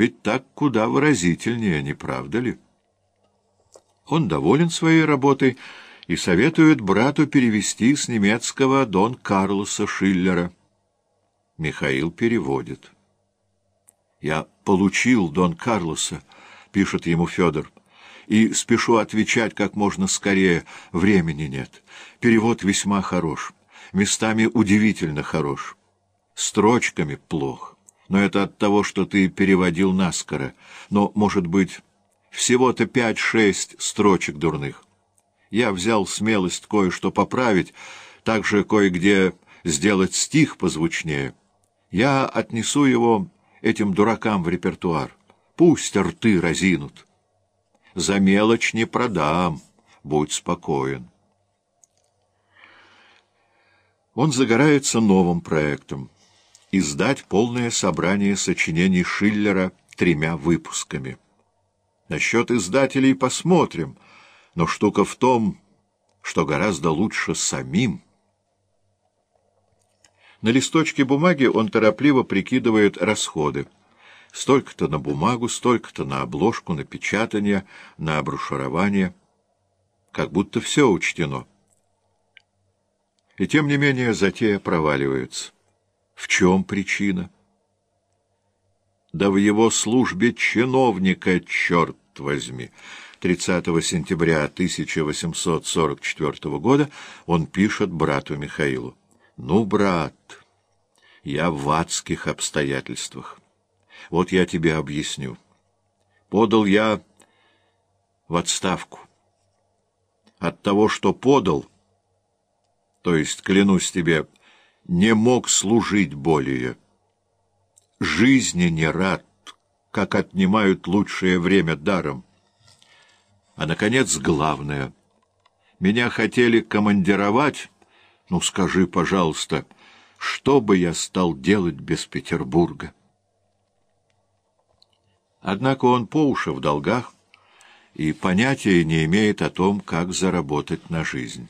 Ведь так куда выразительнее, не правда ли? Он доволен своей работой и советует брату перевести с немецкого Дон Карлоса Шиллера. Михаил переводит. «Я получил Дон Карлоса», — пишет ему Федор, — «и спешу отвечать как можно скорее, времени нет. Перевод весьма хорош, местами удивительно хорош. Строчками плохо, но это от того, что ты переводил наскоро. Но, может быть, всего-то 5-6 строчек дурных. Я взял смелость кое-что поправить, также кое-где сделать стих позвучнее. Я отнесу его этим дуракам в репертуар. Пусть рты разинут. За мелочь не продам, будь спокоен». Он загорается новым проектом — издать полное собрание сочинений Шиллера 3 выпусками. Насчет издателей посмотрим, но штука в том, что гораздо лучше самим. На листочке бумаги он торопливо прикидывает расходы. Столько-то на бумагу, столько-то на обложку, на печатание, на обруширование. Как будто все учтено. И тем не менее затея проваливается. В чем причина? Да в его службе чиновника, черт возьми. 30 сентября 1844 года он пишет брату Михаилу: «Ну, брат, я в адских обстоятельствах. Вот я тебе объясню. Подал я в отставку. От того, что подал, то есть, клянусь тебе, не мог служить более. Жизни не рад, как отнимают лучшее время даром. А, наконец, главное. Меня хотели командировать. Ну, скажи, пожалуйста, что бы я стал делать без Петербурга?» Однако он по уши в долгах и понятия не имеет о том, как заработать на жизнь.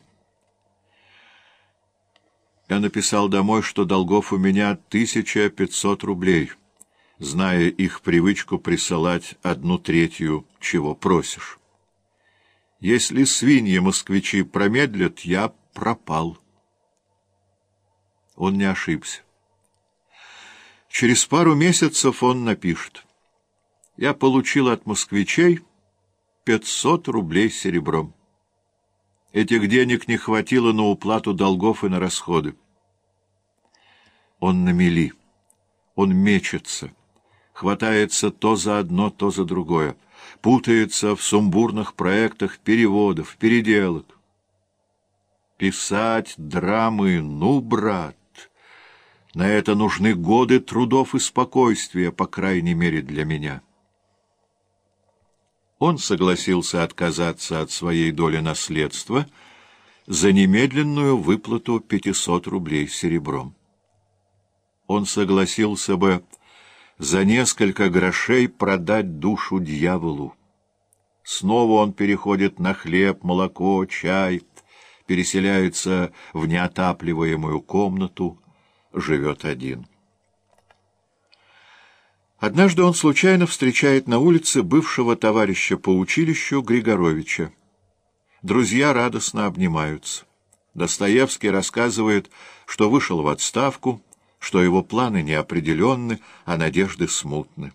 Я написал домой, что долгов у меня 1500 рублей, зная их привычку присылать 1/3, чего просишь. Если свиньи-москвичи промедлят, я пропал. Он не ошибся. Через пару месяцев он напишет: «Я получил от москвичей 500 рублей серебром. Этих денег не хватило на уплату долгов и на расходы». Он на мели, он мечется, хватается то за одно, то за другое, путается в сумбурных проектах переводов, переделок. Писать драмы, ну, брат, на это нужны годы трудов и спокойствия, по крайней мере для меня. Он согласился отказаться от своей доли наследства за немедленную выплату 500 рублей серебром. Он согласился бы за несколько грошей продать душу дьяволу. Снова он переходит на хлеб, молоко, чай, переселяется в неотапливаемую комнату, живет один. Однажды он случайно встречает на улице бывшего товарища по училищу Григоровича. Друзья радостно обнимаются. Достоевский рассказывает, что вышел в отставку, что его планы неопределенны, а надежды смутны.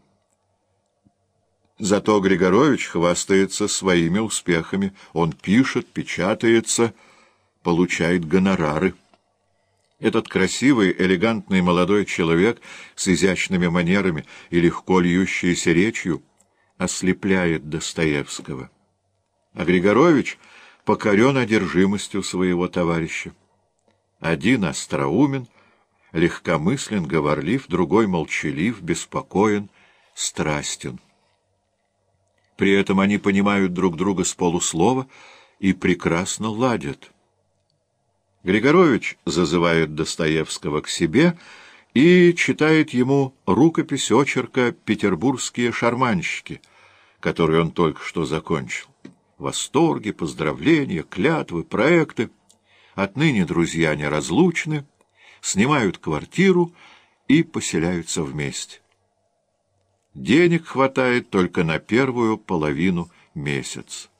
Зато Григорович хвастается своими успехами. Он пишет, печатается, получает гонорары. Этот красивый, элегантный молодой человек с изящными манерами и легко льющейся речью ослепляет Достоевского. А Григорович покорен одержимостью своего товарища. Один остроумен, легкомыслен, говорлив, другой молчалив, беспокоен, страстен. При этом они понимают друг друга с полуслова и прекрасно ладят. Григорович зазывает Достоевского к себе и читает ему рукопись очерка «Петербургские шарманщики», которую он только что закончил. Восторги, поздравления, клятвы, проекты. Отныне друзья неразлучны, снимают квартиру и поселяются вместе. Денег хватает только на первую половину месяца.